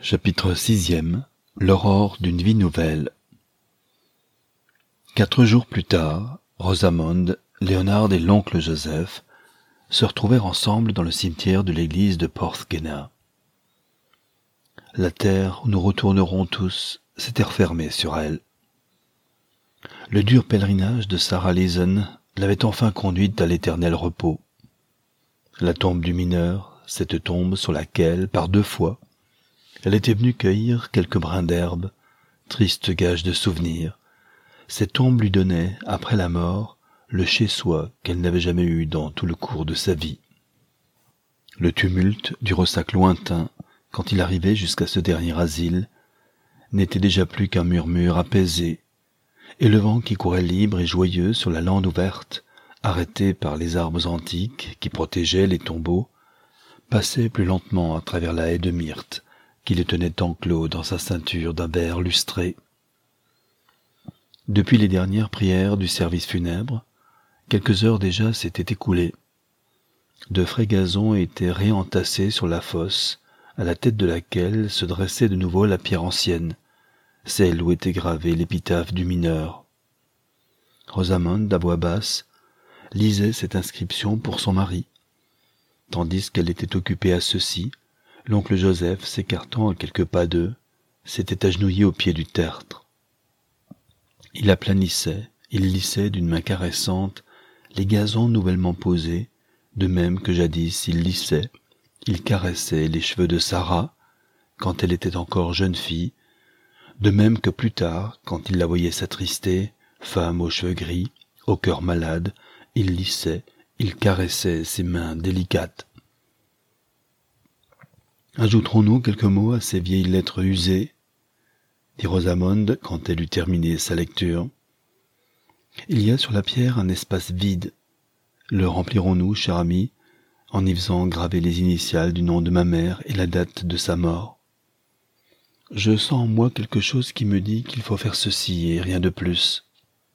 Chapitre 6e. L'aurore d'une vie nouvelle. 4 jours plus tard, Rosamond, Léonard et l'oncle Joseph se retrouvèrent ensemble dans le cimetière de l'église de Porthgenna. La terre où nous retournerons tous s'était refermée sur elle. Le dur pèlerinage de Sarah Leeson l'avait enfin conduite à l'éternel repos. La tombe du mineur, cette tombe sur laquelle, par 2 fois, elle était venue cueillir quelques brins d'herbe, triste gage de souvenirs. Cette tombe lui donnait, après la mort, le chez-soi qu'elle n'avait jamais eu dans tout le cours de sa vie. Le tumulte du ressac lointain, quand il arrivait jusqu'à ce dernier asile, n'était déjà plus qu'un murmure apaisé, et le vent qui courait libre et joyeux sur la lande ouverte, arrêté par les arbres antiques qui protégeaient les tombeaux, passait plus lentement à travers la haie de myrte, qui le tenait enclos dans sa ceinture d'un verre lustré. Depuis les dernières prières du service funèbre, quelques heures déjà s'étaient écoulées. De frais gazons étaient réentassés sur la fosse, à la tête de laquelle se dressait de nouveau la pierre ancienne, celle où était gravée l'épitaphe du mineur. Rosamond, à voix basse, lisait cette inscription pour son mari, tandis qu'elle était occupée à ceci. L'oncle Joseph, s'écartant à quelques pas d'eux, s'était agenouillé au pied du tertre. Il aplanissait, il lissait d'une main caressante les gazons nouvellement posés, de même que jadis il lissait, il caressait les cheveux de Sarah, quand elle était encore jeune fille, de même que plus tard, quand il la voyait s'attrister, femme aux cheveux gris, au cœur malade, il lissait, il caressait ses mains délicates. Ajouterons-nous quelques mots à ces vieilles lettres usées, dit Rosamond quand elle eut terminé sa lecture. Il y a sur la pierre un espace vide. Le remplirons-nous, cher ami, en y faisant graver les initiales du nom de ma mère et la date de sa mort? Je sens en moi quelque chose qui me dit qu'il faut faire ceci et rien de plus.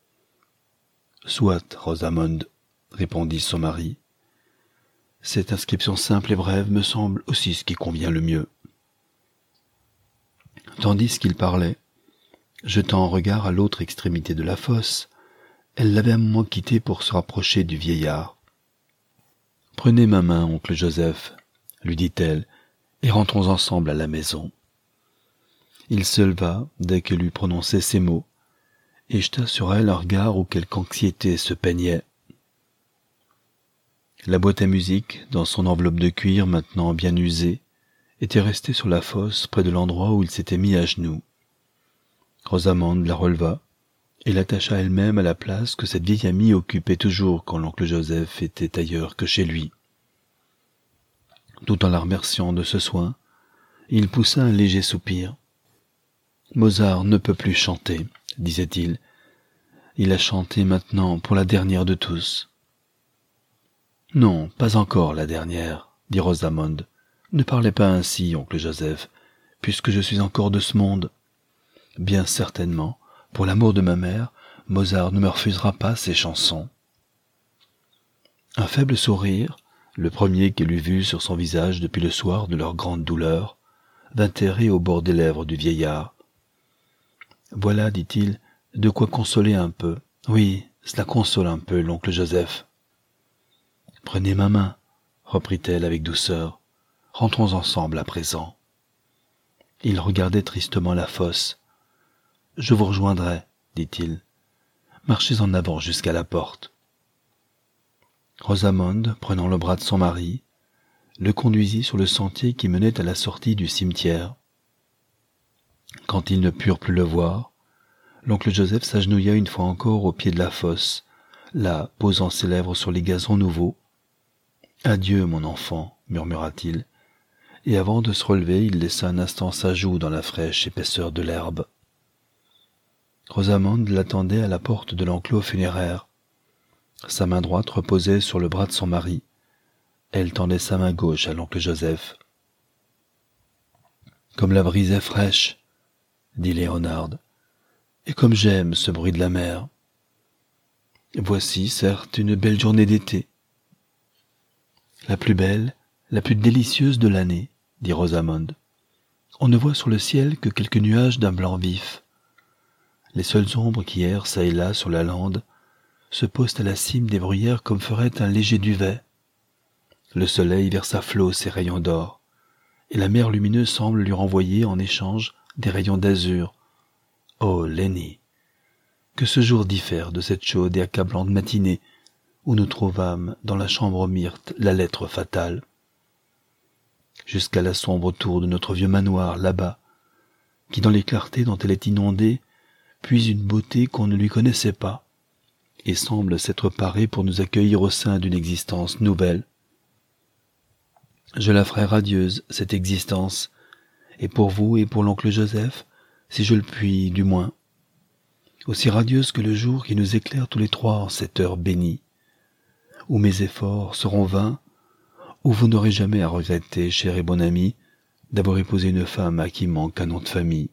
Soit, Rosamond, répondit son mari. Cette inscription simple et brève me semble aussi ce qui convient le mieux. Tandis qu'il parlait, jetant un regard à l'autre extrémité de la fosse, elle l'avait un moment quitté pour se rapprocher du vieillard. « Prenez ma main, oncle Joseph, lui dit-elle, et rentrons ensemble à la maison. » Il se leva dès qu'elle eut prononcé ces mots, et jeta sur elle un regard où quelque anxiété se peignait. La boîte à musique, dans son enveloppe de cuir maintenant bien usée, était restée sur la fosse près de l'endroit où il s'était mis à genoux. Rosamond la releva et l'attacha elle-même à la place que cette vieille amie occupait toujours quand l'oncle Joseph était ailleurs que chez lui. Tout en la remerciant de ce soin, il poussa un léger soupir. « Mozart ne peut plus chanter, » disait-il. « Il a chanté maintenant pour la dernière de tous. » « Non, pas encore la dernière, » dit Rosamond. « Ne parlez pas ainsi, oncle Joseph, puisque je suis encore de ce monde. Bien certainement, pour l'amour de ma mère, Mozart ne me refusera pas ses chansons. » Un faible sourire, le premier qu'elle eût vu sur son visage depuis le soir de leur grande douleur, vint errer au bord des lèvres du vieillard. « Voilà, dit-il, de quoi consoler un peu. Oui, cela console un peu, l'oncle Joseph. » « Prenez ma main, reprit-elle avec douceur. « Rentrons ensemble à présent. » Il regardait tristement la fosse. « Je vous rejoindrai, dit-il. Marchez en avant jusqu'à la porte. » Rosamond, prenant le bras de son mari, le conduisit sur le sentier qui menait à la sortie du cimetière. Quand ils ne purent plus le voir, l'oncle Joseph s'agenouilla une fois encore au pied de la fosse, là, posant ses lèvres sur les gazons nouveaux. « Adieu, mon enfant, murmura-t-il, et avant de se relever, il laissa un instant sa joue dans la fraîche épaisseur de l'herbe. Rosamond l'attendait à la porte de l'enclos funéraire. Sa main droite reposait sur le bras de son mari. Elle tendait sa main gauche à l'oncle Joseph. « Comme la brise est fraîche, » dit Léonard, « et comme j'aime ce bruit de la mer. Voici, certes, une belle journée d'été. » « La plus belle, la plus délicieuse de l'année, » dit Rosamond. On ne voit sur le ciel que quelques nuages d'un blanc vif. Les seules ombres qui errent çà et là sur la lande se posent à la cime des bruyères comme ferait un léger duvet. Le soleil verse à flots ses rayons d'or, et la mer lumineuse semble lui renvoyer en échange des rayons d'azur. Oh, Lenny, que ce jour diffère de cette chaude et accablante matinée où nous trouvâmes dans la chambre myrte la lettre fatale. Jusqu'à la sombre tour de notre vieux manoir là-bas, qui dans les clartés dont elle est inondée, puise une beauté qu'on ne lui connaissait pas, et semble s'être parée pour nous accueillir au sein d'une existence nouvelle. Je la ferai radieuse, cette existence, et pour vous et pour l'oncle Joseph, si je le puis du moins, aussi radieuse que le jour qui nous éclaire tous les trois en cette heure bénie, où mes efforts seront vains, où vous n'aurez jamais à regretter, cher et bon ami, d'avoir épousé une femme à qui manque un nom de famille.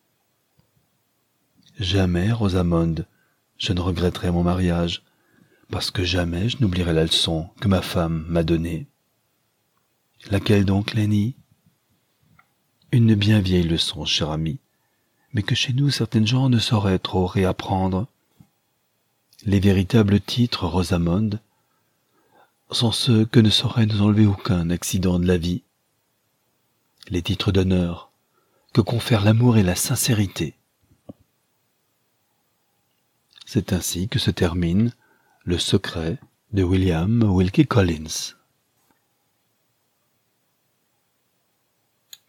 Jamais, Rosamonde, je ne regretterai mon mariage, parce que jamais je n'oublierai la leçon que ma femme m'a donnée. Laquelle donc, Lenny? Une bien vieille leçon, cher ami, mais que chez nous certaines gens ne sauraient trop réapprendre. Les véritables titres, Rosamonde, sont ceux que ne saurait nous enlever aucun accident de la vie. Les titres d'honneur que confèrent l'amour et la sincérité. C'est ainsi que se termine Le secret de William Wilkie Collins.